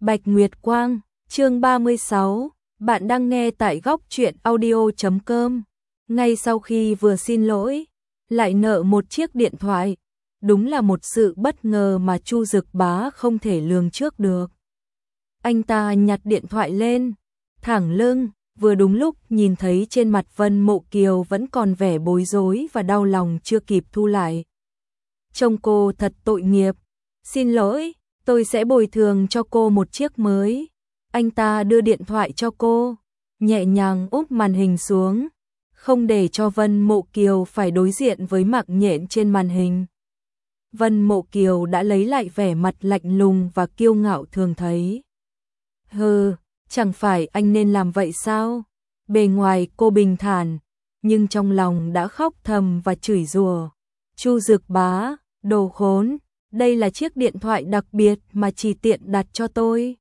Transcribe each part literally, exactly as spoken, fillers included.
Bạch Nguyệt Quang, chương ba mươi sáu, bạn đang nghe tại góc truyện audio chấm com. Ngay sau khi vừa xin lỗi, lại nợ một chiếc điện thoại, đúng là một sự bất ngờ mà Chu Dực Bá không thể lường trước được. Anh ta nhặt điện thoại lên, thẳng lưng, vừa đúng lúc nhìn thấy trên mặt Vân Mộ Kiều vẫn còn vẻ bối rối và đau lòng chưa kịp thu lại. Trông cô thật tội nghiệp, xin lỗi, tôi sẽ bồi thường cho cô một chiếc mới. Anh ta đưa điện thoại cho cô, nhẹ nhàng úp màn hình xuống, không để cho Vân Mộ Kiều phải đối diện với mạc nhện trên màn hình. Vân Mộ Kiều đã lấy lại vẻ mặt lạnh lùng và kiêu ngạo thường thấy. Hừ, chẳng phải anh nên làm vậy sao? Bề ngoài cô bình thản, nhưng trong lòng đã khóc thầm và chửi rủa. Chu Dực Bá, đồ khốn, đây là chiếc điện thoại đặc biệt mà chỉ tiện đặt cho tôi.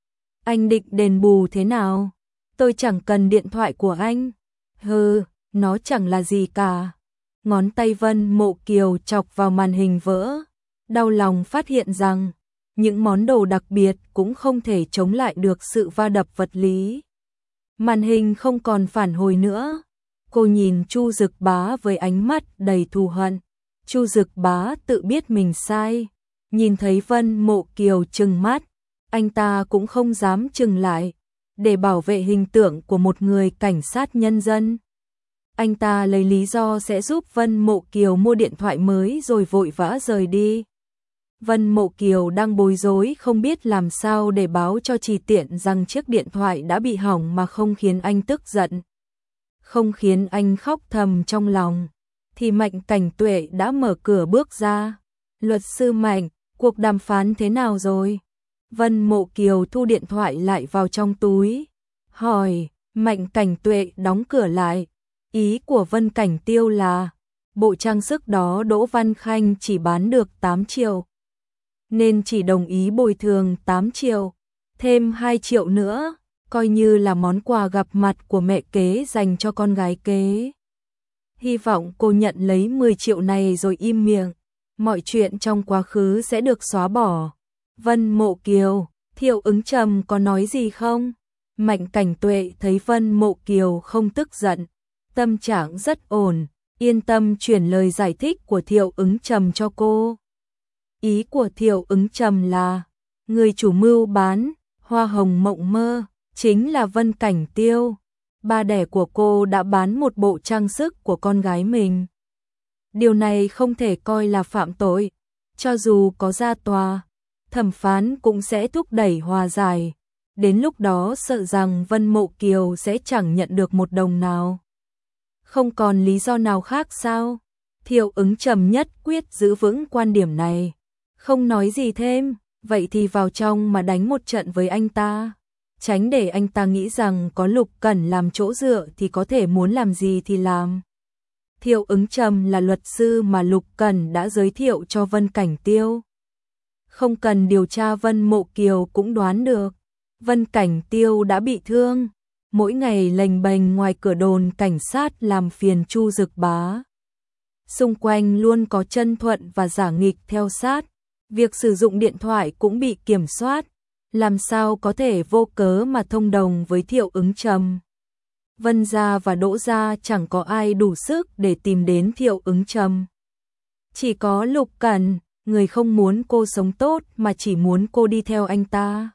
Anh định đền bù thế nào? Tôi chẳng cần điện thoại của anh. Hừ, nó chẳng là gì cả. Ngón tay Vân Mộ Kiều chọc vào màn hình vỡ, đau lòng phát hiện rằng những món đồ đặc biệt cũng không thể chống lại được sự va đập vật lý. Màn hình không còn phản hồi nữa. Cô nhìn Chu Dực Bá với ánh mắt đầy thù hận. Chu Dực Bá tự biết mình sai, nhìn thấy Vân Mộ Kiều trừng mắt, anh ta cũng không dám trừng lại, để bảo vệ hình tượng của một người cảnh sát nhân dân. Anh ta lấy lý do sẽ giúp Vân Mộ Kiều mua điện thoại mới rồi vội vã rời đi. Vân Mộ Kiều đang bối rối không biết làm sao để báo cho Trì Tiện rằng chiếc điện thoại đã bị hỏng mà không khiến anh tức giận, không khiến anh khóc thầm trong lòng. Thì Mạnh Cảnh Tuệ đã mở cửa bước ra. Luật sư Mạnh, cuộc đàm phán thế nào rồi? Vân Mộ Kiều thu điện thoại lại vào trong túi, hỏi. Mạnh Cảnh Tuệ đóng cửa lại. Ý của Vân Cảnh Tiêu là bộ trang sức đó Đỗ Văn Khanh chỉ bán được tám triệu, nên chỉ đồng ý bồi thường tám triệu, thêm hai triệu nữa, coi như là món quà gặp mặt của mẹ kế dành cho con gái kế. Hy vọng cô nhận lấy mười triệu này rồi im miệng, mọi chuyện trong quá khứ sẽ được xóa bỏ. Vân Mộ Kiều, Thiệu Ứng Trầm có nói gì không? Mạnh Cảnh Tuệ thấy Vân Mộ Kiều không tức giận, tâm trạng rất ổn, yên tâm chuyển lời giải thích của Thiệu Ứng Trầm cho cô. Ý của Thiệu Ứng Trầm là, người chủ mưu bán hoa hồng mộng mơ chính là Vân Cảnh Tiêu. Ba đẻ của cô đã bán một bộ trang sức của con gái mình. Điều này không thể coi là phạm tội. Cho dù có ra tòa, thẩm phán cũng sẽ thúc đẩy hòa giải. Đến lúc đó sợ rằng Vân Mộ Kiều sẽ chẳng nhận được một đồng nào. Không còn lý do nào khác sao? Thiệu Ứng Trầm nhất quyết giữ vững quan điểm này. Không nói gì thêm, vậy thì vào trong mà đánh một trận với anh ta. Tránh để anh ta nghĩ rằng có Lục Cẩn làm chỗ dựa thì có thể muốn làm gì thì làm. Thiệu Ứng Trầm là luật sư mà Lục Cẩn đã giới thiệu cho Vân Cảnh Tiêu. Không cần điều tra Vân Mộ Kiều cũng đoán được. Vân Cảnh Tiêu đã bị thương, mỗi ngày lềnh bềnh ngoài cửa đồn cảnh sát làm phiền Chu Dực Bá. Xung quanh luôn có Chân Thuận và Giả Nghịch theo sát, việc sử dụng điện thoại cũng bị kiểm soát. Làm sao có thể vô cớ mà thông đồng với Thiệu Ứng Trầm. Vân gia và Đỗ gia chẳng có ai đủ sức để tìm đến Thiệu Ứng Trầm. Chỉ có Lục Cẩn, người không muốn cô sống tốt mà chỉ muốn cô đi theo anh ta,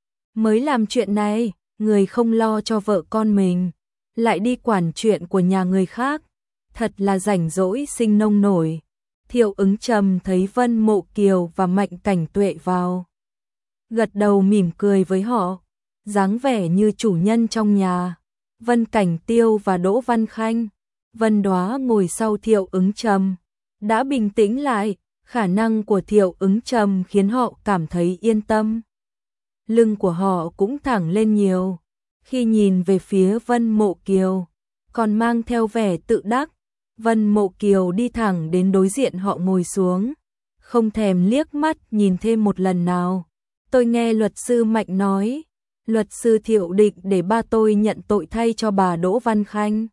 mới làm chuyện này. Người không lo cho vợ con mình, lại đi quản chuyện của nhà người khác, thật là rảnh rỗi sinh nông nổi. Thiệu Ứng Trầm thấy Vân Mộ Kiều và Mạnh Cảnh Tuệ vào, gật đầu mỉm cười với họ, dáng vẻ như chủ nhân trong nhà. Vân Cảnh Tiêu và Đỗ Văn Khanh, Vân Đóa ngồi sau Thiệu Ứng Trầm, đã bình tĩnh lại. Khả năng của Thiệu Ứng Trầm khiến họ cảm thấy yên tâm. Lưng của họ cũng thẳng lên nhiều. Khi nhìn về phía Vân Mộ Kiều, còn mang theo vẻ tự đắc. Vân Mộ Kiều đi thẳng đến đối diện họ ngồi xuống, không thèm liếc mắt nhìn thêm một lần nào. Tôi nghe luật sư Mạnh nói, luật sư Thiệu định để ba tôi nhận tội thay cho bà Đỗ Văn Khanh.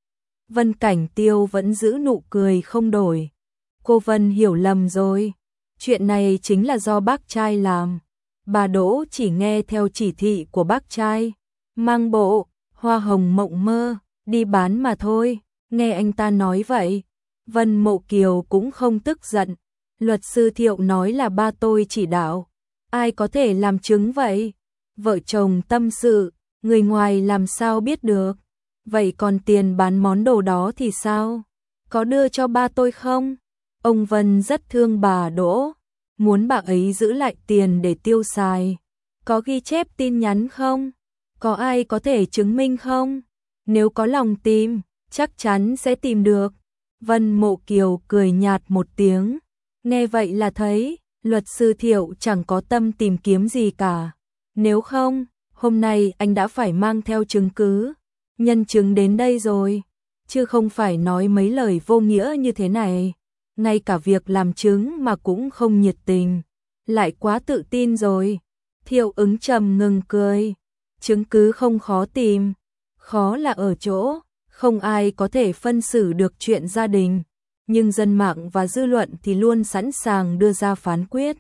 Vân Cảnh Tiêu vẫn giữ nụ cười không đổi. Cô Vân hiểu lầm rồi, chuyện này chính là do bác trai làm. bà Đỗ chỉ nghe theo chỉ thị của bác trai, mang bộ hoa hồng mộng mơ đi bán mà thôi. Nghe anh ta nói vậy, Vân Mộ Kiều cũng không tức giận. Luật sư Thiệu nói là ba tôi chỉ đạo, ai có thể làm chứng vậy? Vợ chồng tâm sự, người ngoài làm sao biết được? Vậy còn tiền bán món đồ đó thì sao? Có đưa cho ba tôi không? Ông Vân rất thương bà Đỗ, muốn bà ấy giữ lại tiền để tiêu xài. Có ghi chép tin nhắn không? Có ai có thể chứng minh không? Nếu có lòng tìm, chắc chắn sẽ tìm được. Vân Mộ Kiều cười nhạt một tiếng. Nghe vậy là thấy, luật sư Thiệu chẳng có tâm tìm kiếm gì cả. Nếu không, hôm nay anh đã phải mang theo chứng cứ, nhân chứng đến đây rồi, chứ không phải nói mấy lời vô nghĩa như thế này. Ngay cả việc làm chứng mà cũng không nhiệt tình, lại quá tự tin rồi. Thiệu Ứng trầm ngừng cười. Chứng cứ không khó tìm, khó là ở chỗ, không ai có thể phân xử được chuyện gia đình, nhưng dân mạng và dư luận thì luôn sẵn sàng đưa ra phán quyết.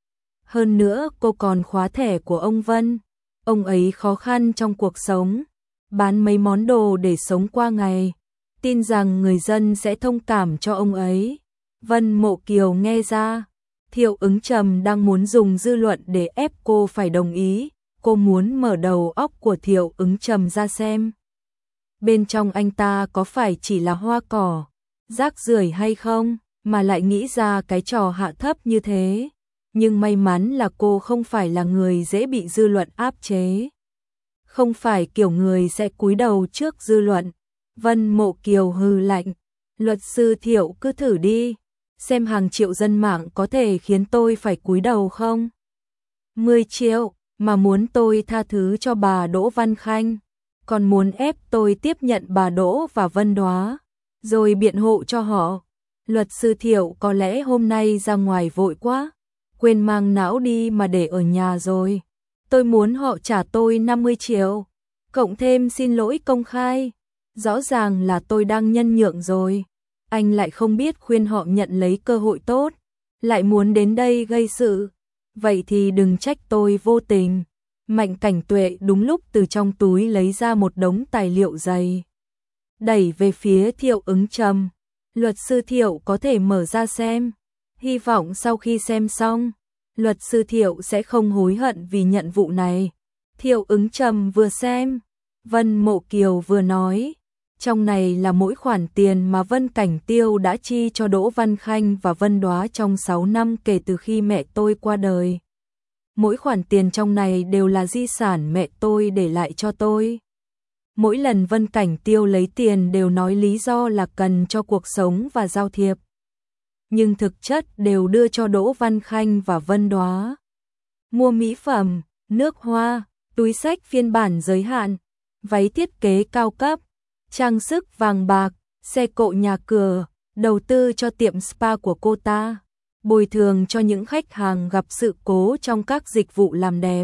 Hơn nữa cô còn khóa thẻ của ông Vân, ông ấy khó khăn trong cuộc sống, bán mấy món đồ để sống qua ngày, tin rằng người dân sẽ thông cảm cho ông ấy. Vân Mộ Kiều nghe ra, Thiệu Ứng trầm đang muốn dùng dư luận để ép cô phải đồng ý. Cô muốn mở đầu óc của Thiệu Ứng trầm ra xem. Bên trong anh ta có phải chỉ là hoa cỏ, rác rưởi hay không, mà lại nghĩ ra cái trò hạ thấp như thế. Nhưng may mắn là cô không phải là người dễ bị dư luận áp chế. Không phải kiểu người sẽ cúi đầu trước dư luận. Vân Mộ Kiều hừ lạnh. Luật sư Thiệu cứ thử đi, xem hàng triệu dân mạng có thể khiến tôi phải cúi đầu không? mười triệu. Mà muốn tôi tha thứ cho bà Đỗ Văn Khanh, còn muốn ép tôi tiếp nhận bà Đỗ và Vân Đoá, rồi biện hộ cho họ. Luật sư Thiệu có lẽ hôm nay ra ngoài vội quá, quên mang não đi mà để ở nhà rồi. Tôi muốn họ trả tôi năm mươi triệu, cộng thêm xin lỗi công khai. Rõ ràng là tôi đang nhân nhượng rồi. Anh lại không biết khuyên họ nhận lấy cơ hội tốt, lại muốn đến đây gây sự. Vậy thì đừng trách tôi vô tình. Mạnh Cảnh Tuệ đúng lúc từ trong túi lấy ra một đống tài liệu dày, đẩy về phía Thiệu Ứng trầm. Luật sư Thiệu có thể mở ra xem. Hy vọng sau khi xem xong, luật sư Thiệu sẽ không hối hận vì nhận vụ này. Thiệu Ứng trầm vừa xem, Vân Mộ Kiều vừa nói. Trong này là mỗi khoản tiền mà Vân Cảnh Tiêu đã chi cho Đỗ Văn Khanh và Vân Đoá trong sáu năm kể từ khi mẹ tôi qua đời. Mỗi khoản tiền trong này đều là di sản mẹ tôi để lại cho tôi. Mỗi lần Vân Cảnh Tiêu lấy tiền đều nói lý do là cần cho cuộc sống và giao thiệp. Nhưng thực chất đều đưa cho Đỗ Văn Khanh và Vân Đoá. Mua mỹ phẩm, nước hoa, túi xách phiên bản giới hạn, váy thiết kế cao cấp, trang sức vàng bạc, xe cộ nhà cửa, đầu tư cho tiệm spa của cô ta, bồi thường cho những khách hàng gặp sự cố trong các dịch vụ làm đẹp.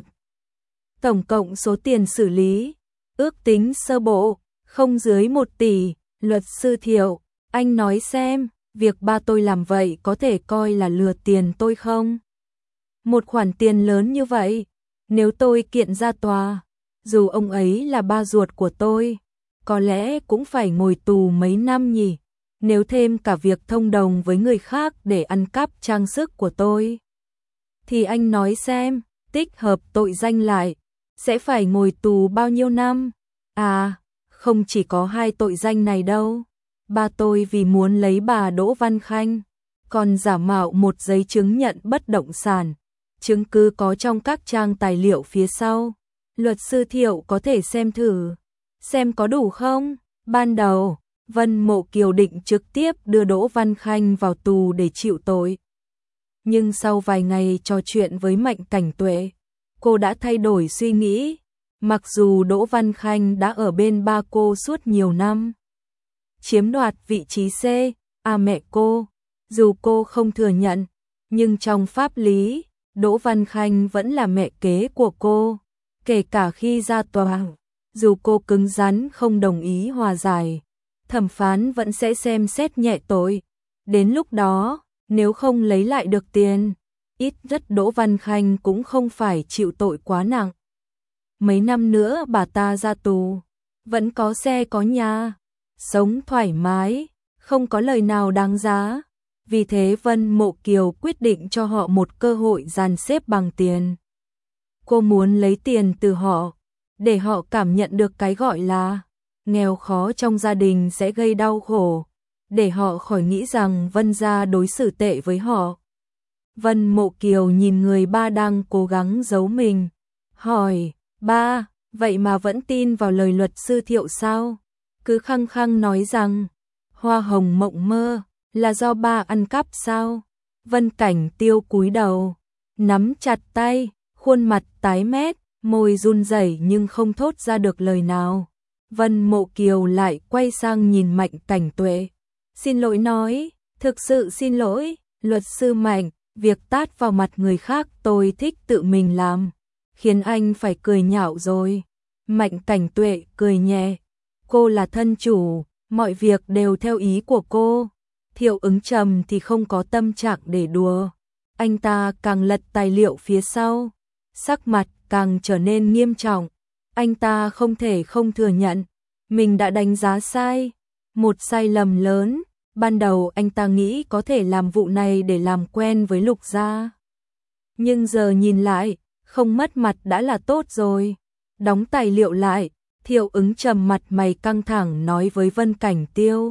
Tổng cộng số tiền xử lý, ước tính sơ bộ, không dưới một tỷ. Luật sư Thiệu, anh nói xem, việc ba tôi làm vậy có thể coi là lừa tiền tôi không? Một khoản tiền lớn như vậy, nếu tôi kiện ra tòa, dù ông ấy là ba ruột của tôi, có lẽ cũng phải ngồi tù mấy năm nhỉ, nếu thêm cả việc thông đồng với người khác để ăn cắp trang sức của tôi. Thì anh nói xem, tích hợp tội danh lại, sẽ phải ngồi tù bao nhiêu năm? À, không chỉ có hai tội danh này đâu. Ba tôi vì muốn lấy bà Đỗ Văn Khanh, còn giả mạo một giấy chứng nhận bất động sản, chứng cứ có trong các trang tài liệu phía sau. Luật sư Thiệu có thể xem thử, xem có đủ không? Ban đầu, Vân Mộ Kiều định trực tiếp đưa Đỗ Văn Khanh vào tù để chịu tội. Nhưng sau vài ngày trò chuyện với Mạnh Cảnh Tuệ, cô đã thay đổi suy nghĩ. Mặc dù Đỗ Văn Khanh đã ở bên ba cô suốt nhiều năm, chiếm đoạt vị trí C, A mẹ cô, dù cô không thừa nhận, nhưng trong pháp lý, Đỗ Văn Khanh vẫn là mẹ kế của cô, kể cả khi ra tòa. Dù cô cứng rắn không đồng ý hòa giải, thẩm phán vẫn sẽ xem xét nhẹ tội. Đến lúc đó, nếu không lấy lại được tiền, ít rất Đỗ Văn Khanh cũng không phải chịu tội quá nặng. Mấy năm nữa bà ta ra tù, vẫn có xe có nhà, sống thoải mái, không có lời nào đáng giá. Vì thế Vân Mộ Kiều quyết định cho họ một cơ hội dàn xếp bằng tiền. Cô muốn lấy tiền từ họ, để họ cảm nhận được cái gọi là nghèo khó trong gia đình sẽ gây đau khổ, để họ khỏi nghĩ rằng Vân gia đối xử tệ với họ. Vân Mộ Kiều nhìn người ba đang cố gắng giấu mình, hỏi, ba, vậy mà vẫn tin vào lời luật sư Thiệu sao? Cứ khăng khăng nói rằng, hoa hồng mộng mơ, là do ba ăn cắp sao? Vân Cảnh Tiêu cúi đầu, nắm chặt tay, khuôn mặt tái mét, môi run rẩy nhưng không thốt ra được lời nào. Vân Mộ Kiều lại quay sang nhìn Mạnh Cảnh Tuệ. Xin lỗi nói, thực sự xin lỗi, luật sư Mạnh, việc tát vào mặt người khác tôi thích tự mình làm, khiến anh phải cười nhạo rồi. Mạnh Cảnh Tuệ cười nhẹ, cô là thân chủ, mọi việc đều theo ý của cô. Thiệu Ứng Trầm thì không có tâm trạng để đùa. Anh ta càng lật tài liệu phía sau, sắc mặt càng trở nên nghiêm trọng. Anh ta không thể không thừa nhận, mình đã đánh giá sai, một sai lầm lớn. Ban đầu anh ta nghĩ có thể làm vụ này để làm quen với Lục gia. Nhưng giờ nhìn lại, không mất mặt đã là tốt rồi. Đóng tài liệu lại, Thiệu Ứng Trầm mặt mày căng thẳng nói với Vân Cảnh Tiêu.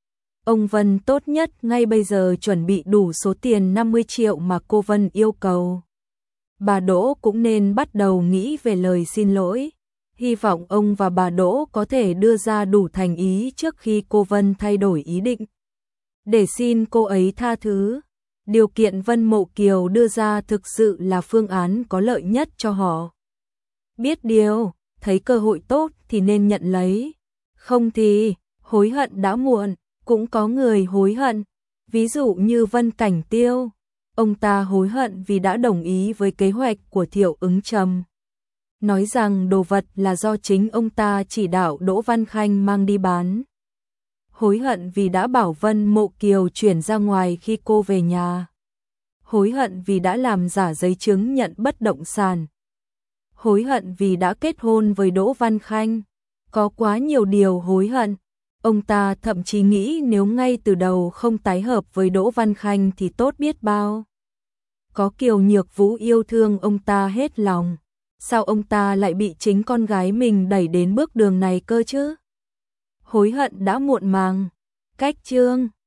Ông Vân tốt nhất ngay bây giờ chuẩn bị đủ số tiền năm mươi triệu mà cô Vân yêu cầu. Bà Đỗ cũng nên bắt đầu nghĩ về lời xin lỗi. Hy vọng ông và bà Đỗ có thể đưa ra đủ thành ý trước khi cô Vân thay đổi ý định, để xin cô ấy tha thứ. Điều kiện Vân Mộ Kiều đưa ra thực sự là phương án có lợi nhất cho họ. Biết điều, thấy cơ hội tốt thì nên nhận lấy, không thì hối hận đã muộn. Cũng có người hối hận, ví dụ như Vân Cảnh Tiêu, ông ta hối hận vì đã đồng ý với kế hoạch của Thiệu Ứng Trầm, nói rằng đồ vật là do chính ông ta chỉ đạo Đỗ Văn Khanh mang đi bán. Hối hận vì đã bảo Vân Mộ Kiều chuyển ra ngoài khi cô về nhà. Hối hận vì đã làm giả giấy chứng nhận bất động sản. Hối hận vì đã kết hôn với Đỗ Văn Khanh. Có quá nhiều điều hối hận. Ông ta thậm chí nghĩ nếu ngay từ đầu không tái hợp với Đỗ Văn Khanh thì tốt biết bao. Có Kiều Nhược Vũ yêu thương ông ta hết lòng, sao ông ta lại bị chính con gái mình đẩy đến bước đường này cơ chứ? Hối hận đã muộn màng. Cách chương